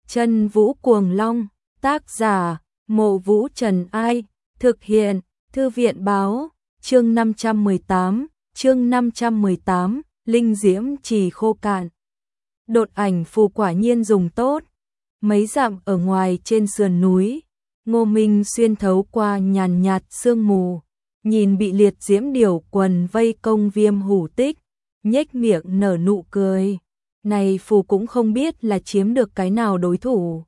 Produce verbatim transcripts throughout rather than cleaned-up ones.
Chân Vũ Cuồng Long, tác giả, Mộ Vũ Trần Ai, thực hiện, Thư viện Báo, chương năm trăm mười tám, chương năm trăm mười tám, Linh Diễm Trì khô cạn. Độn ảnh phù quả nhiên dùng tốt. Mấy dặm ở ngoài trên sườn núi, Ngô Minh xuyên thấu qua nhàn nhạt sương mù, nhìn bị liệt diễm điểu quần vây công Viêm Hủ Tích, nhếch miệng nở nụ cười. Này phù cũng không biết là chiếm được cái nào đối thủ.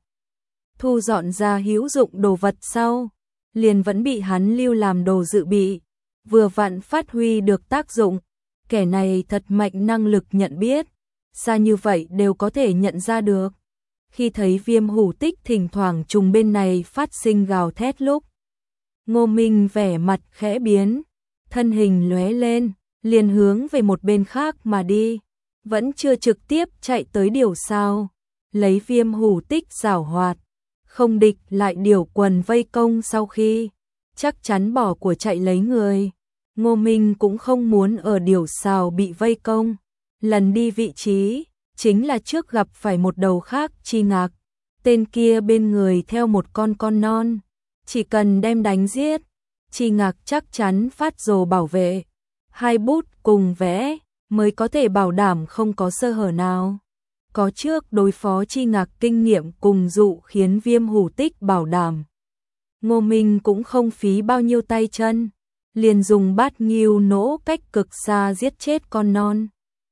Thu dọn ra hữu dụng đồ vật sau, liền vẫn bị hắn lưu làm đồ dự bị, vừa vặn phát huy được tác dụng. Kẻ này thật mạnh năng lực nhận biết, xa như vậy đều có thể nhận ra được. Khi thấy Viêm Hủ Tích thỉnh thoảng trùng bên này phát sinh gào thét lúc, Ngô Minh vẻ mặt khẽ biến, thân hình lóe lên, liền hướng về một bên khác mà đi, vẫn chưa trực tiếp chạy tới điểu sao, lấy Viêm Hủ Tích giảo hoạt, không địch lại điểu quần vây công sau khi chắc chắn bỏ của chạy lấy người. Ngô Minh cũng không muốn ở điểu sao bị vây công, lần đi vị trí chính là trước gặp phải một đầu khác Chi Ngạc, tên kia bên người theo một con con non, chỉ cần đem đánh giết, Chi Ngạc chắc chắn phát rồ bảo vệ, hai bút cùng vẽ mới có thể bảo đảm không có sơ hở nào. Có trước đối phó Chi Ngạc kinh nghiệm cùng dụ khiến Viêm Hủ Tích bảo đảm. Ngô Minh cũng không phí bao nhiêu tay chân, liền dùng bát nghiêu nỗ cách cực xa giết chết con non,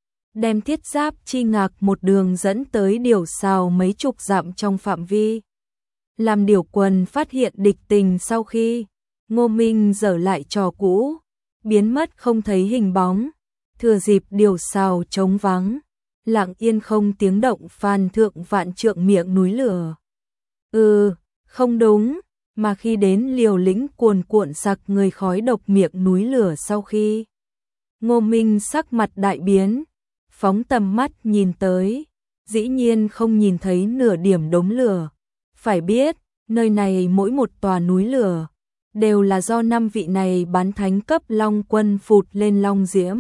đem thiết giáp Chi Ngạc một đường dẫn tới điểu sao mấy chục dặm trong phạm vi. Làm điểu quần phát hiện địch tình sau khi, Ngô Minh dở lại trò cũ, biến mất không thấy hình bóng, thừa dịp điểu sao trống vắng, lặng yên không tiếng động phàn thượng vạn trượng miệng núi lửa. Ừ, không đúng, mà khi đến liều lĩnh cuồn cuộn sặc người khói độc miệng núi lửa sau khi, Ngô Minh sắc mặt đại biến, phóng tầm mắt nhìn tới, dĩ nhiên không nhìn thấy nửa điểm đống lửa. Phải biết, nơi này mỗi một tòa núi lửa đều là do năm vị này bán thánh cấp long quân phụt lên long diễm,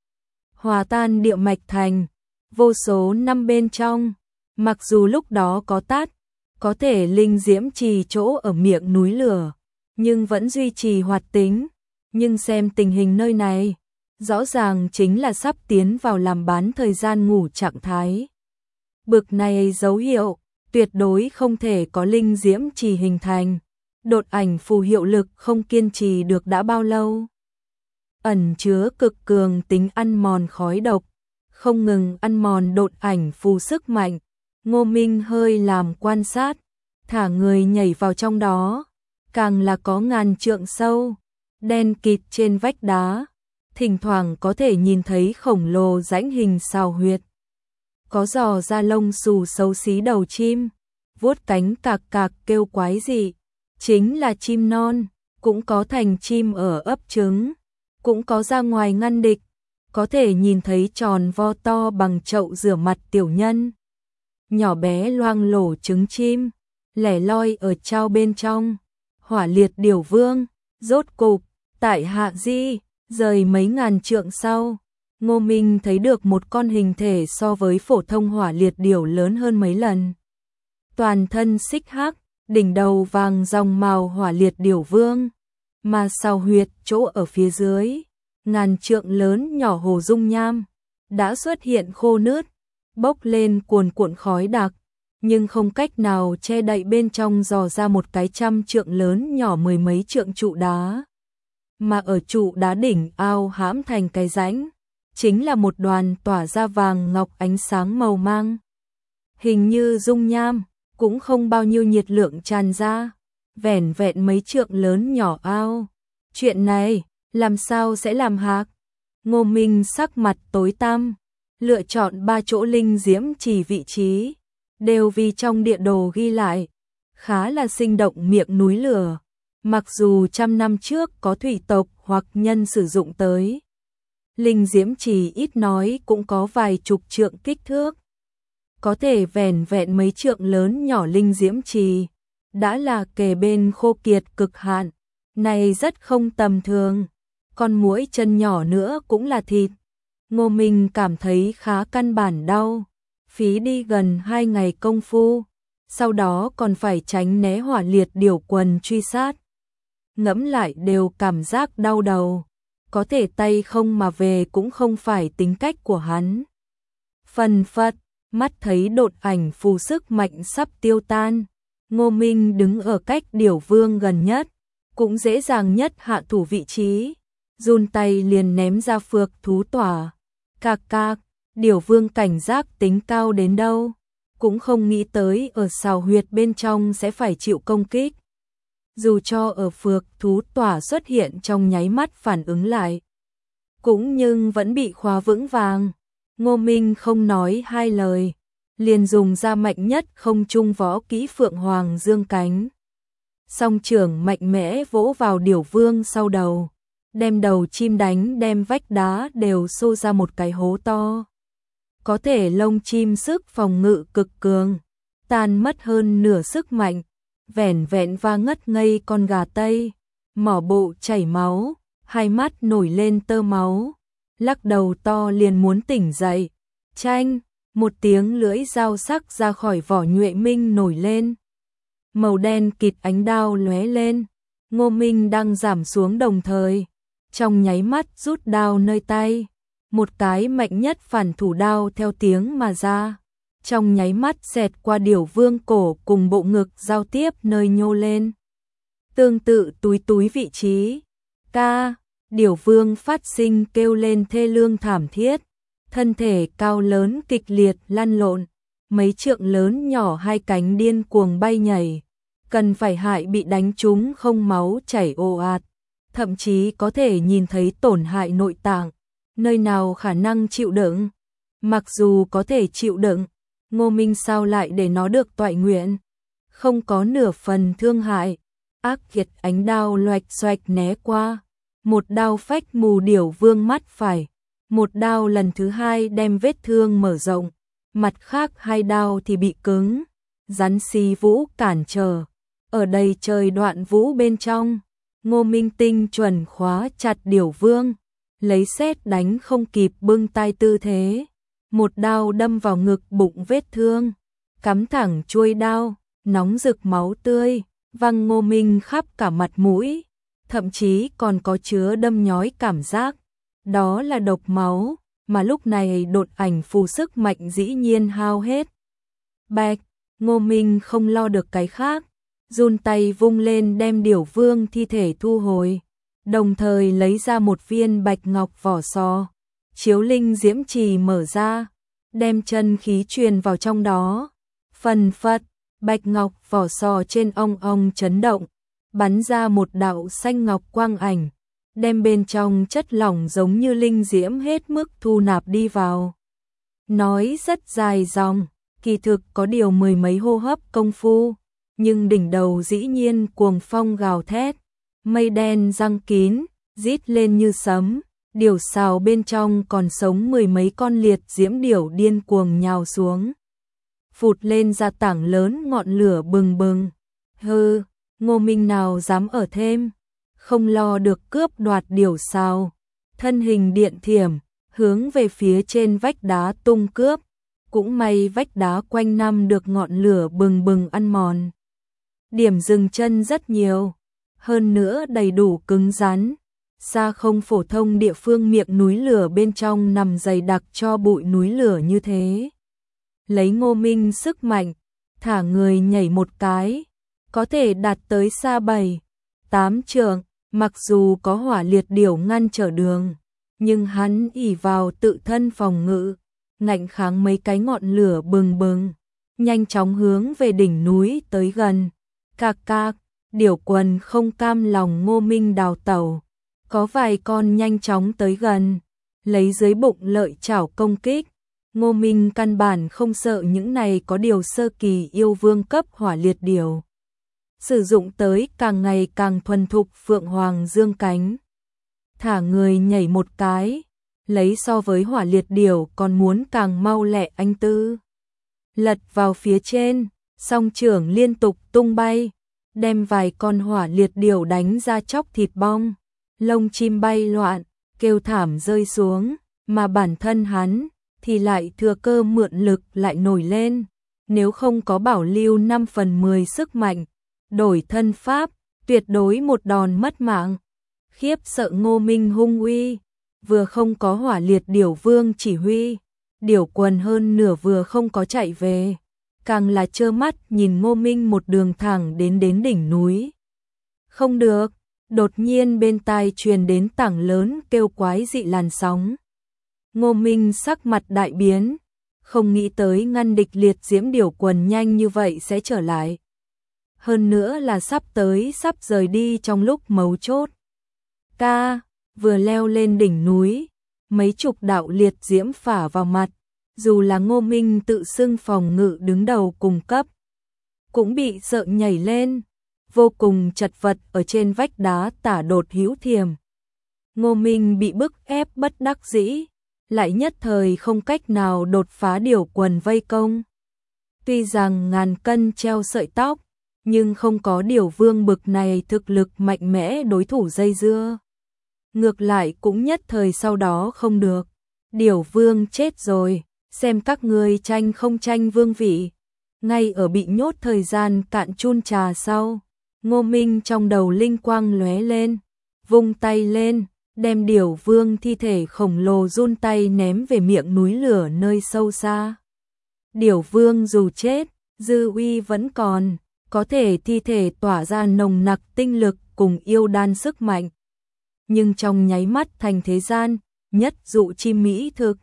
hòa tan địa mạch thành vô số năm bên trong. Mặc dù lúc đó có tát, có thể linh diễm trì chỗ ở miệng núi lửa, nhưng vẫn duy trì hoạt tính. Nhưng xem tình hình nơi này, rõ ràng chính là sắp tiến vào làm bán thời gian ngủ trạng thái. Bực này dấu hiệu, tuyệt đối không thể có linh diễm trì hình thành. Độn ảnh phù hiệu lực không kiên trì được đã bao lâu. Ẩn chứa cực cường tính ăn mòn khói độc, không ngừng ăn mòn độn ảnh phù sức mạnh. Ngô Minh hơi làm quan sát, thả người nhảy vào trong đó, càng là có ngàn trượng sâu, đen kịt trên vách đá, thỉnh thoảng có thể nhìn thấy khổng lồ rãnh hình sao huyệt. Có giò da lông xù xấu xí đầu chim, vuốt cánh cạc cạc kêu quái dị, chính là chim non, cũng có thành chim ở ấp trứng, cũng có ra ngoài ngăn địch, có thể nhìn thấy tròn vo to bằng chậu rửa mặt tiểu nhân. Nhỏ bé loang lổ trứng chim, lẻ loi ở trao bên trong. Hỏa liệt điểu vương, rốt cục, tại Hạ Di, rời mấy ngàn trượng sau, Ngô Minh thấy được một con hình thể so với phổ thông hỏa liệt điểu lớn hơn mấy lần. Toàn thân xích hắc, đỉnh đầu vàng dòng màu hỏa liệt điểu vương, mà sao huyệt chỗ ở phía dưới, ngàn trượng lớn nhỏ hồ dung nham, đã xuất hiện khô nứt, bốc lên cuồn cuộn khói đặc, nhưng không cách nào che đậy bên trong dò ra một cái trăm trượng lớn nhỏ mười mấy trượng trụ đá. Mà ở trụ đá đỉnh ao hãm thành cái rãnh, chính là một đoàn tỏa ra vàng ngọc ánh sáng màu mang. Hình như dung nham, cũng không bao nhiêu nhiệt lượng tràn ra, vẻn vẹn mấy trượng lớn nhỏ ao. Chuyện này, làm sao sẽ làm hạc? Ngô Minh sắc mặt tối tăm, lựa chọn ba chỗ linh diễm chỉ vị trí, đều vì trong địa đồ ghi lại, khá là sinh động miệng núi lửa. Mặc dù trăm năm trước có thủy tộc hoặc nhân sử dụng tới, linh diễm trì ít nói cũng có vài chục trượng kích thước. Có thể vẻn vẹn mấy trượng lớn nhỏ linh diễm trì, đã là kề bên khô kiệt cực hạn, này rất không tầm thường. Con muỗi chân nhỏ nữa cũng là thịt. Ngô Minh cảm thấy khá căn bản đau, phí đi gần hai ngày công phu, sau đó còn phải tránh né hỏa liệt điểu quần truy sát. Ngẫm lại đều cảm giác đau đầu, có thể tay không mà về cũng không phải tính cách của hắn. Phần phật, mắt thấy độn ảnh phù sức mạnh sắp tiêu tan, Ngô Minh đứng ở cách điểu vương gần nhất, cũng dễ dàng nhất hạ thủ vị trí, run tay liền ném ra phược thú tỏa. Cạc cạc, điểu vương cảnh giác tính cao đến đâu, cũng không nghĩ tới ở sào huyệt bên trong sẽ phải chịu công kích. Dù cho ở phược thú tỏa xuất hiện trong nháy mắt phản ứng lại, cũng nhưng vẫn bị khóa vững vàng. Ngô Minh không nói hai lời, liền dùng ra mạnh nhất không trung võ kỹ Phượng Hoàng Dương Cánh. Song trưởng mạnh mẽ vỗ vào điểu vương sau đầu, đem đầu chim đánh đem vách đá đều xô ra một cái hố to. Có thể lông chim sức phòng ngự cực cường, tan mất hơn nửa sức mạnh, vẻn vẹn và ngất ngây con gà Tây, mỏ bộ chảy máu, hai mắt nổi lên tơ máu, lắc đầu to liền muốn tỉnh dậy. Chanh, một tiếng lưỡi dao sắc ra khỏi vỏ Nhuệ Minh nổi lên. Màu đen kịt ánh đao lóe lên, Ngô Minh đang giảm xuống đồng thời, trong nháy mắt rút đao nơi tay, một cái mạnh nhất phản thủ đao theo tiếng mà ra, trong nháy mắt xẹt qua điểu vương cổ cùng bộ ngực giao tiếp nơi nhô lên. Tương tự túi túi vị trí, ca, điểu vương phát sinh kêu lên thê lương thảm thiết, thân thể cao lớn kịch liệt lăn lộn, mấy trượng lớn nhỏ hai cánh điên cuồng bay nhảy, cần phải hại bị đánh trúng không máu chảy ồ ạt, thậm chí có thể nhìn thấy tổn hại nội tạng, nơi nào khả năng chịu đựng. Mặc dù có thể chịu đựng, Ngô Minh sao lại để nó được toại nguyện, không có nửa phần thương hại. Ác kiệt ánh đao loạch xoạch né qua, một đao phách mù điểu vương mắt phải, một đao lần thứ hai đem vết thương mở rộng, mặt khác hai đao thì bị cứng, rắn xi vũ cản trở. Ở đây trời đoạn vũ bên trong, Ngô Minh tinh chuẩn khóa chặt điểu vương, lấy sét đánh không kịp bưng tay tư thế, một đao đâm vào ngực bụng vết thương, cắm thẳng chuôi đao, nóng rực máu tươi, văng Ngô Minh khắp cả mặt mũi, thậm chí còn có chứa đâm nhói cảm giác. Đó là độc máu, mà lúc này độn ảnh phù sức mạnh dĩ nhiên hao hết. Bạch, Ngô Minh không lo được cái khác, run tay vung lên đem điểu vương thi thể thu hồi, đồng thời lấy ra một viên bạch ngọc vỏ sò, chiếu linh diễm trì mở ra, đem chân khí truyền vào trong đó. Phần phật, bạch ngọc vỏ sò trên ong ong chấn động, bắn ra một đạo xanh ngọc quang ảnh, đem bên trong chất lỏng giống như linh diễm hết mức thu nạp đi vào. Nói rất dài dòng, kỳ thực có điều mười mấy hô hấp công phu, nhưng đỉnh đầu dĩ nhiên cuồng phong gào thét, mây đen giăng kín, rít lên như sấm, điểu sào bên trong còn sống mười mấy con liệt diễm điểu điên cuồng nhào xuống, phụt lên ra tảng lớn ngọn lửa bừng bừng. Hừ, Ngô Minh nào dám ở thêm, không lo được cướp đoạt điểu sào, thân hình điện thiểm, hướng về phía trên vách đá tung cướp, cũng may vách đá quanh năm được ngọn lửa bừng bừng ăn mòn. Điểm dừng chân rất nhiều, hơn nữa đầy đủ cứng rắn, xa không phổ thông địa phương miệng núi lửa bên trong nằm dày đặc cho bụi núi lửa như thế. Lấy Ngô Minh sức mạnh, thả người nhảy một cái, có thể đạt tới xa bảy, tám trượng, mặc dù có hỏa liệt điểu ngăn trở đường, nhưng hắn ỷ vào tự thân phòng ngự, ngạnh kháng mấy cái ngọn lửa bừng bừng, nhanh chóng hướng về đỉnh núi tới gần. Cạc cạc, điểu quần không cam lòng Ngô Minh đào tẩu, có vài con nhanh chóng tới gần, lấy dưới bụng lợi chảo công kích. Ngô Minh căn bản không sợ những này có điều sơ kỳ yêu vương cấp hỏa liệt điểu, sử dụng tới càng ngày càng thuần thục Phượng Hoàng Dương Cánh, thả người nhảy một cái, lấy so với hỏa liệt điểu còn muốn càng mau lẹ anh tư, lật vào phía trên, song trưởng liên tục tung bay, đem vài con hỏa liệt điểu đánh ra chóc thịt bong, lông chim bay loạn, kêu thảm rơi xuống, mà bản thân hắn thì lại thừa cơ mượn lực lại nổi lên, nếu không có bảo lưu năm phần mười sức mạnh, đổi thân pháp, tuyệt đối một đòn mất mạng. Khiếp sợ Ngô Minh hung uy, vừa không có Hỏa Liệt Điểu Vương chỉ huy, Điểu Quần hơn nửa vừa không có chạy về, càng là trơ mắt nhìn Ngô Minh một đường thẳng đến đến đỉnh núi. Không được, đột nhiên bên tai truyền đến tảng lớn kêu quái dị làn sóng. Ngô Minh sắc mặt đại biến, không nghĩ tới ngăn địch liệt diễm Điểu Quần nhanh như vậy sẽ trở lại. Hơn nữa là sắp tới sắp rời đi trong lúc mấu chốt. Ca, vừa leo lên đỉnh núi, mấy chục đạo liệt diễm phả vào mặt, dù là Ngô Minh tự xưng phòng ngự đứng đầu cùng cấp, cũng bị sợ nhảy lên, vô cùng chật vật ở trên vách đá tả đột hữu thiềm. Ngô Minh bị bức ép bất đắc dĩ, lại nhất thời không cách nào đột phá Điểu Quần vây công. Tuy rằng ngàn cân treo sợi tóc, nhưng không có Điểu Vương bực này thực lực mạnh mẽ đối thủ dây dưa. Ngược lại cũng nhất thời sau đó không được. Điểu Vương chết rồi, xem các ngươi tranh không tranh vương vị. Ngay ở bị nhốt thời gian cạn chun trà sau, Ngô Minh trong đầu linh quang lóe lên, vung tay lên, đem Điểu Vương thi thể khổng lồ run tay ném về miệng núi lửa nơi sâu xa. Điểu Vương dù chết, dư uy vẫn còn, có thể thi thể tỏa ra nồng nặc tinh lực cùng yêu đan sức mạnh. Nhưng trong nháy mắt thành thế gian, nhất dụ chi mỹ thực.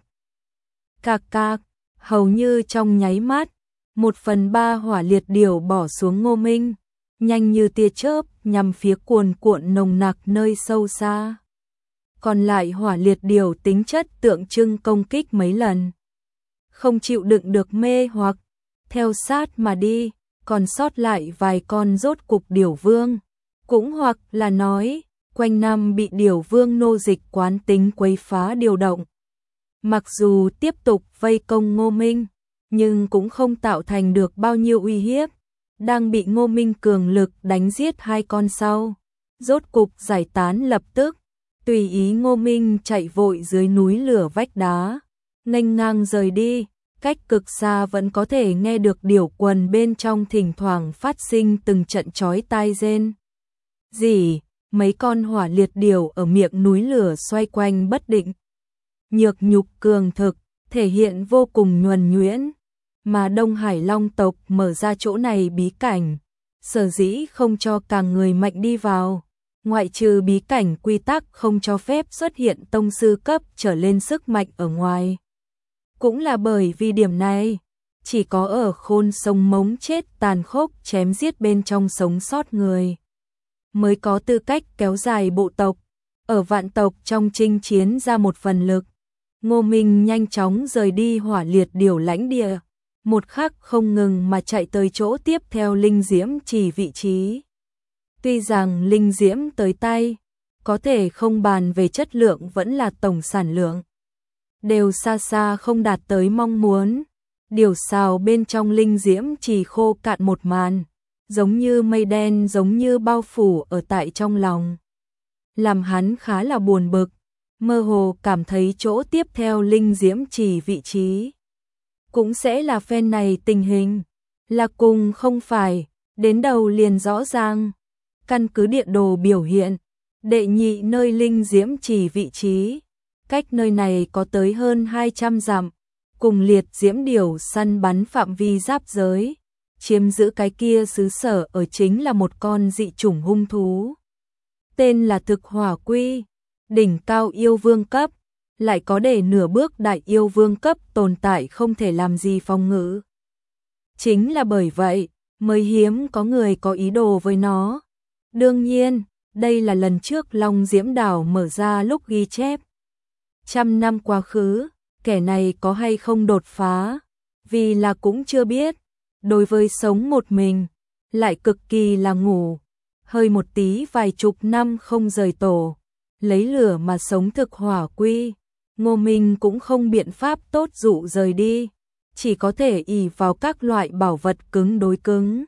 Cạc cạc, hầu như trong nháy mắt, một phần ba hỏa liệt điểu bỏ xuống Ngô Minh, nhanh như tia chớp nhằm phía cuồn cuộn nồng nặc nơi sâu xa. Còn lại hỏa liệt điểu tính chất tượng trưng công kích mấy lần. Không chịu đựng được mê hoặc, theo sát mà đi, còn sót lại vài con rốt cục Điểu Vương. Cũng hoặc là nói, quanh năm bị Điểu Vương nô dịch quán tính quấy phá điều động. Mặc dù tiếp tục vây công Ngô Minh, nhưng cũng không tạo thành được bao nhiêu uy hiếp. Đang bị Ngô Minh cường lực đánh giết hai con sau. Rốt cục giải tán lập tức, tùy ý Ngô Minh chạy vội dưới núi lửa vách đá, nghênh ngang rời đi. Cách cực xa vẫn có thể nghe được Điểu Quần bên trong thỉnh thoảng phát sinh từng trận chói tai rên. Gì, mấy con hỏa liệt điểu ở miệng núi lửa xoay quanh bất định. Nhược nhục cường thực, thể hiện vô cùng nhuần nhuyễn. Mà Đông Hải Long tộc mở ra chỗ này bí cảnh, sở dĩ không cho cả người mạnh đi vào. Ngoại trừ bí cảnh quy tắc không cho phép xuất hiện tông sư cấp trở lên sức mạnh ở ngoài. Cũng là bởi vì điểm này, chỉ có ở khôn sông mống chết tàn khốc chém giết bên trong sống sót người, mới có tư cách kéo dài bộ tộc, ở vạn tộc trong chinh chiến ra một phần lực. Ngô Minh nhanh chóng rời đi hỏa liệt điểu lãnh địa, một khắc không ngừng mà chạy tới chỗ tiếp theo linh diễm chỉ vị trí. Tuy rằng linh diễm tới tay, có thể không bàn về chất lượng vẫn là tổng sản lượng, đều xa xa không đạt tới mong muốn. Điều xào bên trong linh diễm chỉ khô cạn một màn, giống như mây đen giống như bao phủ ở tại trong lòng. Làm hắn khá là buồn bực, mơ hồ cảm thấy chỗ tiếp theo linh diễm chỉ vị trí cũng sẽ là phen này tình hình, là cùng không phải, đến đầu liền rõ ràng. Căn cứ địa đồ biểu hiện, đệ nhị nơi linh diễm chỉ vị trí, cách nơi này có tới hơn hai trăm dặm, cùng liệt diễm điểu săn bắn phạm vi giáp giới, chiếm giữ cái kia xứ sở ở chính là một con dị chủng hung thú. Tên là Thực Hỏa Quy, đỉnh cao yêu vương cấp, lại có để nửa bước đại yêu vương cấp tồn tại không thể làm gì phòng ngự. Chính là bởi vậy, mới hiếm có người có ý đồ với nó. Đương nhiên, đây là lần trước Long Diễm Đảo mở ra lúc ghi chép. Trăm năm quá khứ, kẻ này có hay không đột phá, vì là cũng chưa biết. Đối với sống một mình, lại cực kỳ là ngủ, hơi một tí vài chục năm không rời tổ, lấy lửa mà sống Thực Hỏa Quy, Ngô Minh cũng không biện pháp tốt dụ rời đi, chỉ có thể ỷ vào các loại bảo vật cứng đối cứng.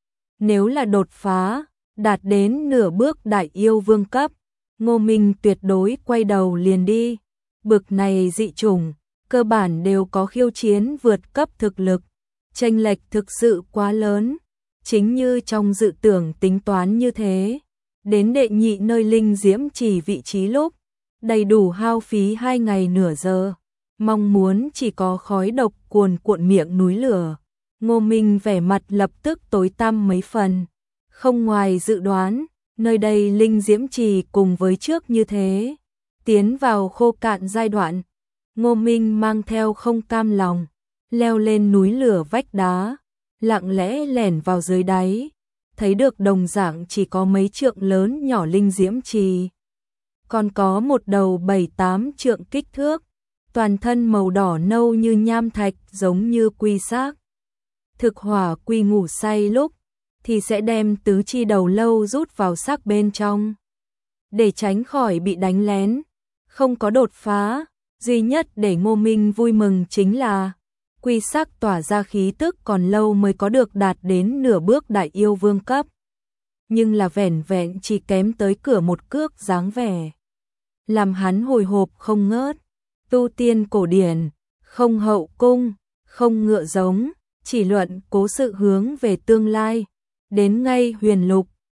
Nếu là đột phá, đạt đến nửa bước đại yêu vương cấp, Ngô Minh tuyệt đối quay đầu liền đi. Bực này dị chủng, cơ bản đều có khiêu chiến vượt cấp thực lực, chênh lệch thực sự quá lớn, chính như trong dự tưởng tính toán như thế. Đến đệ nhị nơi linh diễm chỉ vị trí lúc, đầy đủ hao phí hai ngày nửa giờ, mong muốn chỉ có khói độc cuồn cuộn miệng núi lửa. Ngô Minh vẻ mặt lập tức tối tăm mấy phần, không ngoài dự đoán, nơi đây linh diễm trì cùng với trước như thế, tiến vào khô cạn giai đoạn. Ngô Minh mang theo không cam lòng, leo lên núi lửa vách đá, lặng lẽ lẻn vào dưới đáy, thấy được đồng dạng chỉ có mấy trượng lớn nhỏ linh diễm trì. Còn có một đầu bảy tám trượng kích thước, toàn thân màu đỏ nâu như nham thạch giống như quy xác. Thực hỏa quy ngủ say lúc, thì sẽ đem tứ chi đầu lâu rút vào xác bên trong. Để tránh khỏi bị đánh lén, không có đột phá, duy nhất để Ngô Minh vui mừng chính là quy sắc tỏa ra khí tức còn lâu mới có được đạt đến nửa bước đại yêu vương cấp. Nhưng là vẻn vẹn chỉ kém tới cửa một cước dáng vẻ, làm hắn hồi hộp không ngớt. Tu tiên cổ điển, không hậu cung, không ngựa giống, chỉ luận cố sự hướng về tương lai. Đến ngay huyền lục,